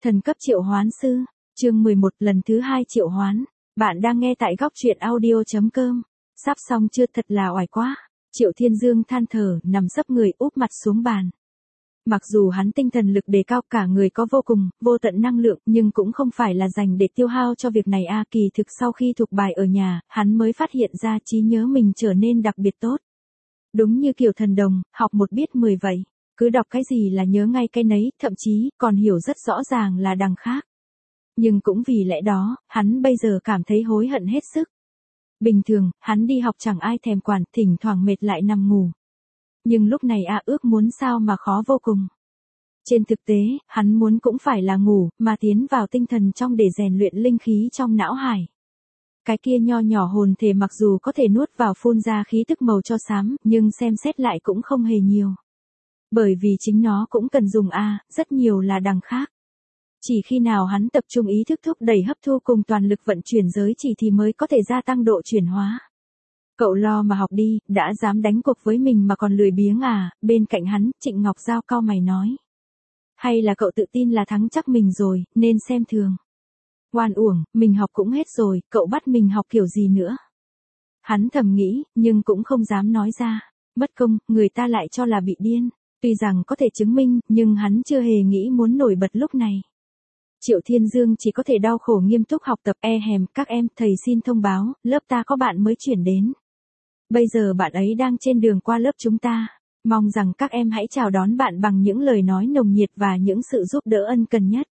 Thần cấp triệu hoán sư, chương 11 lần thứ 2 triệu hoán. Bạn đang nghe tại góc truyện audio.com. Sắp xong chưa, thật là oải quá. Triệu Thiên Dương than thở, nằm sấp người úp mặt xuống bàn. Mặc dù hắn tinh thần lực đề cao, cả người có vô tận năng lượng, nhưng cũng không phải là dành để tiêu hao cho việc này a. Kỳ thực sau khi thuộc bài ở nhà, hắn mới phát hiện ra trí nhớ mình trở nên đặc biệt tốt. Đúng như kiểu thần đồng, học một biết 10 vậy. Cứ đọc cái gì là nhớ ngay cái nấy, thậm chí còn hiểu rất rõ ràng là đằng khác. Nhưng cũng vì lẽ đó, hắn bây giờ cảm thấy hối hận hết sức. Bình thường, hắn đi học chẳng ai thèm quản, thỉnh thoảng mệt lại nằm ngủ. Nhưng lúc này ước muốn sao mà khó vô cùng. Trên thực tế, hắn muốn cũng phải là ngủ, mà tiến vào tinh thần trong để rèn luyện linh khí trong não hải. Cái kia nho nhỏ hồn thể mặc dù có thể nuốt vào phun ra khí tức màu cho xám, nhưng xem xét lại cũng không hề nhiều. Bởi vì chính nó cũng cần dùng rất nhiều là đằng khác. Chỉ khi nào hắn tập trung ý thức thúc đẩy hấp thu cùng toàn lực vận chuyển giới chỉ thì mới có thể gia tăng độ chuyển hóa. Cậu lo mà học đi, đã dám đánh cuộc với mình mà còn lười biếng bên cạnh hắn, Trịnh Ngọc Giao cau mày nói. Hay là cậu tự tin là thắng chắc mình rồi, nên xem thường. Oan uổng, mình học cũng hết rồi, cậu bắt mình học kiểu gì nữa. Hắn thầm nghĩ, nhưng cũng không dám nói ra. Mất công, người ta lại cho là bị điên. Tuy rằng có thể chứng minh, nhưng hắn chưa hề nghĩ muốn nổi bật lúc này. Triệu Thiên Dương chỉ có thể đau khổ nghiêm túc học tập. Các em, thầy xin thông báo, lớp ta có bạn mới chuyển đến. Bây giờ bạn ấy đang trên đường qua lớp chúng ta. Mong rằng các em hãy chào đón bạn bằng những lời nói nồng nhiệt và những sự giúp đỡ ân cần nhất.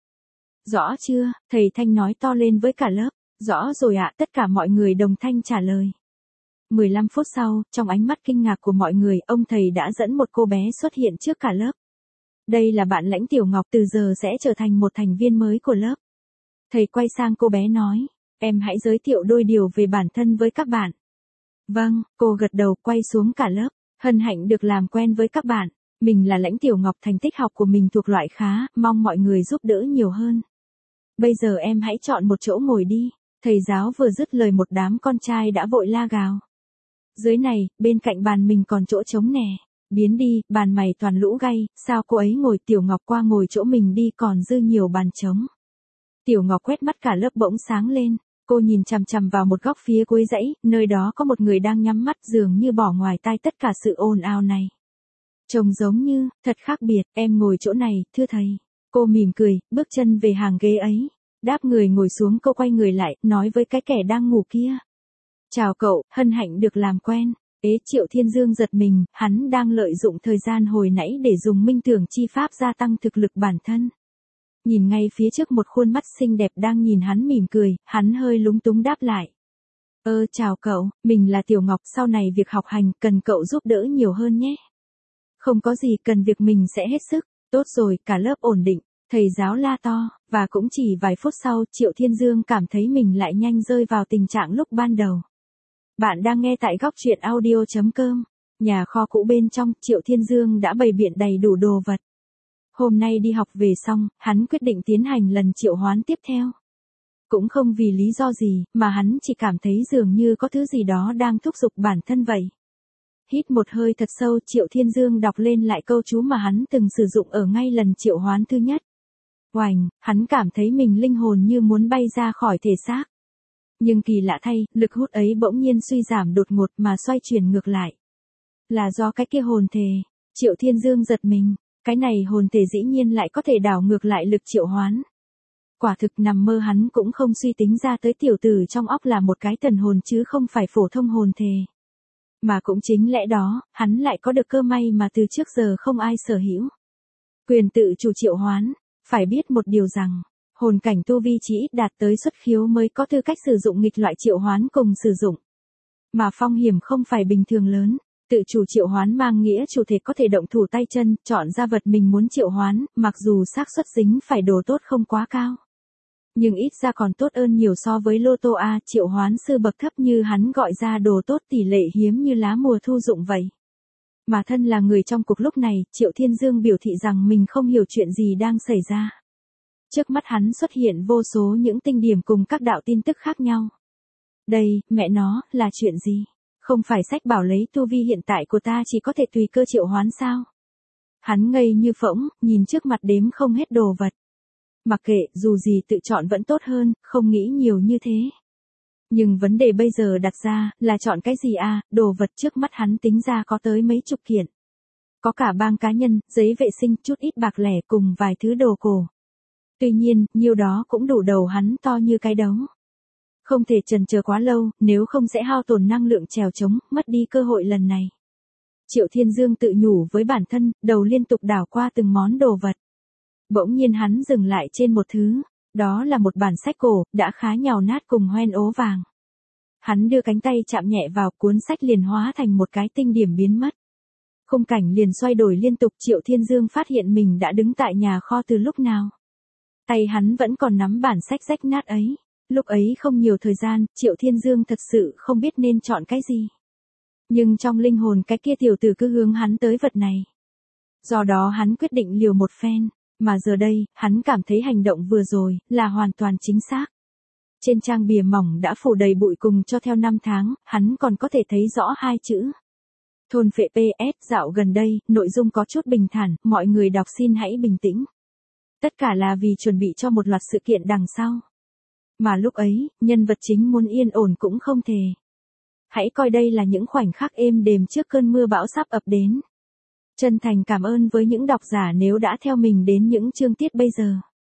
Rõ chưa, thầy Thanh nói to lên với cả lớp. Rõ rồi ạ, tất cả mọi người đồng thanh trả lời. 15 phút sau, trong ánh mắt kinh ngạc của mọi người, ông thầy đã dẫn một cô bé xuất hiện trước cả lớp. Đây là bạn Lãnh Tiểu Ngọc, từ giờ sẽ trở thành một thành viên mới của lớp. Thầy quay sang cô bé nói, em hãy giới thiệu đôi điều về bản thân với các bạn. Vâng, cô gật đầu, quay xuống cả lớp. Hân hạnh được làm quen với các bạn. Mình là Lãnh Tiểu Ngọc, thành tích học của mình thuộc loại khá, mong mọi người giúp đỡ nhiều hơn. Bây giờ em hãy chọn một chỗ ngồi đi. Thầy giáo vừa dứt lời một đám con trai đã vội la gào. Dưới này, bên cạnh bàn mình còn chỗ trống nè. Biến đi, bàn mày toàn lũ gay, sao cô ấy ngồi, Tiểu Ngọc qua ngồi chỗ mình đi, còn dư nhiều bàn trống. Tiểu Ngọc quét mắt cả lớp bỗng sáng lên. Cô nhìn chằm chằm vào một góc phía cuối dãy, nơi đó có một người đang nhắm mắt, dường như bỏ ngoài tai tất cả sự ồn ào này. Trông giống như, thật khác biệt, em ngồi chỗ này, thưa thầy. Cô mỉm cười, bước chân về hàng ghế ấy. Đáp người ngồi xuống, cô quay người lại, nói với cái kẻ đang ngủ kia. Chào cậu, hân hạnh được làm quen. Triệu Thiên Dương giật mình, hắn đang lợi dụng thời gian hồi nãy để dùng minh tưởng chi pháp gia tăng thực lực bản thân. Nhìn ngay phía trước một khuôn mắt xinh đẹp đang nhìn hắn mỉm cười, hắn hơi lúng túng đáp lại. Chào cậu, mình là Tiểu Ngọc, sau này việc học hành cần cậu giúp đỡ nhiều hơn nhé. Không có gì, cần việc mình sẽ hết sức. Tốt rồi, cả lớp ổn định, thầy giáo la to, và cũng chỉ vài phút sau, Triệu Thiên Dương cảm thấy mình lại nhanh rơi vào tình trạng lúc ban đầu. Bạn đang nghe tại góc truyện audio.com. Nhà kho cũ bên trong, Triệu Thiên Dương đã bày biện đầy đủ đồ vật. Hôm nay đi học về xong, hắn quyết định tiến hành lần triệu hoán tiếp theo. Cũng không vì lý do gì, mà hắn chỉ cảm thấy dường như có thứ gì đó đang thúc giục bản thân vậy. Hít một hơi thật sâu, Triệu Thiên Dương đọc lên lại câu chú mà hắn từng sử dụng ở ngay lần triệu hoán thứ nhất. Oành, hắn cảm thấy mình linh hồn như muốn bay ra khỏi thể xác. Nhưng kỳ lạ thay, lực hút ấy bỗng nhiên suy giảm đột ngột mà xoay chuyển ngược lại. Là do cái kia hồn thể. Triệu Thiên Dương giật mình, cái này hồn thể dĩ nhiên lại có thể đảo ngược lại lực triệu hoán. Quả thực nằm mơ hắn cũng không suy tính ra tới tiểu tử trong óc là một cái thần hồn chứ không phải phổ thông hồn thể. Mà cũng chính lẽ đó, hắn lại có được cơ may mà từ trước giờ không ai sở hữu. Quyền tự chủ triệu hoán. Phải biết một điều rằng, hồn cảnh tu vi chỉ ít đạt tới xuất khiếu mới có tư cách sử dụng nghịch loại triệu hoán cùng sử dụng. Mà phong hiểm không phải bình thường lớn, tự chủ triệu hoán mang nghĩa chủ thể có thể động thủ tay chân, chọn ra vật mình muốn triệu hoán, mặc dù xác suất dính phải đồ tốt không quá cao. Nhưng ít ra còn tốt hơn nhiều so với lô tô triệu hoán sư bậc thấp như hắn gọi ra đồ tốt tỷ lệ hiếm như lá mùa thu dụng vậy. Mà thân là người trong cuộc lúc này, Triệu Thiên Dương biểu thị rằng mình không hiểu chuyện gì đang xảy ra. Trước mắt hắn xuất hiện vô số những tinh điểm cùng các đạo tin tức khác nhau. Đây, mẹ nó, là chuyện gì? Không phải sách bảo lấy tu vi hiện tại của ta chỉ có thể tùy cơ triệu hoán sao? Hắn ngây như phỗng, nhìn trước mặt đếm không hết đồ vật. Mặc kệ, dù gì tự chọn vẫn tốt hơn, không nghĩ nhiều như thế. Nhưng vấn đề bây giờ đặt ra, là chọn cái gì à, đồ vật trước mắt hắn tính ra có tới mấy chục kiện. Có cả băng cá nhân, giấy vệ sinh, chút ít bạc lẻ cùng vài thứ đồ cổ. Tuy nhiên, nhiêu đó cũng đủ đầu hắn to như cái đấu. Không thể chần chờ quá lâu, nếu không sẽ hao tổn năng lượng trèo trống, mất đi cơ hội lần này. Triệu Thiên Dương tự nhủ với bản thân, đầu liên tục đảo qua từng món đồ vật. Bỗng nhiên hắn dừng lại trên một thứ, đó là một bản sách cổ, đã khá nhàu nát cùng hoen ố vàng. Hắn đưa cánh tay chạm nhẹ vào, cuốn sách liền hóa thành một cái tinh điểm biến mất. Khung cảnh liền xoay đổi liên tục, Triệu Thiên Dương phát hiện mình đã đứng tại nhà kho từ lúc nào. Tay hắn vẫn còn nắm bản sách rách nát ấy. Lúc ấy không nhiều thời gian, Triệu Thiên Dương thật sự không biết nên chọn cái gì. Nhưng trong linh hồn cái kia tiểu tử cứ hướng hắn tới vật này. Do đó hắn quyết định liều một phen, mà giờ đây, hắn cảm thấy hành động vừa rồi, là hoàn toàn chính xác. Trên trang bìa mỏng đã phủ đầy bụi cùng cho theo năm tháng, hắn còn có thể thấy rõ hai chữ. Thôn phệ PS dạo gần đây, nội dung có chút bình thản, mọi người đọc xin hãy bình tĩnh. Tất cả là vì chuẩn bị cho một loạt sự kiện đằng sau. Mà lúc ấy, nhân vật chính muốn yên ổn cũng không thể. Hãy coi đây là những khoảnh khắc êm đềm trước cơn mưa bão sắp ập đến. Chân thành cảm ơn với những độc giả nếu đã theo mình đến những chương tiết bây giờ.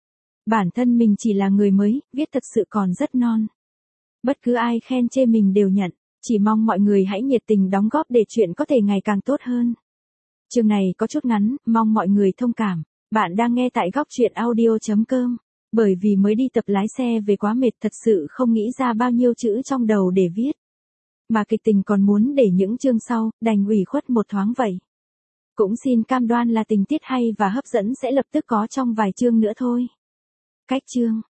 Bản thân mình chỉ là người mới, viết thật sự còn rất non. Bất cứ ai khen chê mình đều nhận, chỉ mong mọi người hãy nhiệt tình đóng góp để chuyện có thể ngày càng tốt hơn. Chương này có chút ngắn, mong mọi người thông cảm. Bạn đang nghe tại góc truyện audio.com. Bởi vì mới đi tập lái xe về quá mệt, thật sự không nghĩ ra bao nhiêu chữ trong đầu để viết. Mà kịch tình còn muốn để những chương sau, đành ủy khuất một thoáng vậy. Cũng xin cam đoan là tình tiết hay và hấp dẫn sẽ lập tức có trong vài chương nữa thôi. Cách chương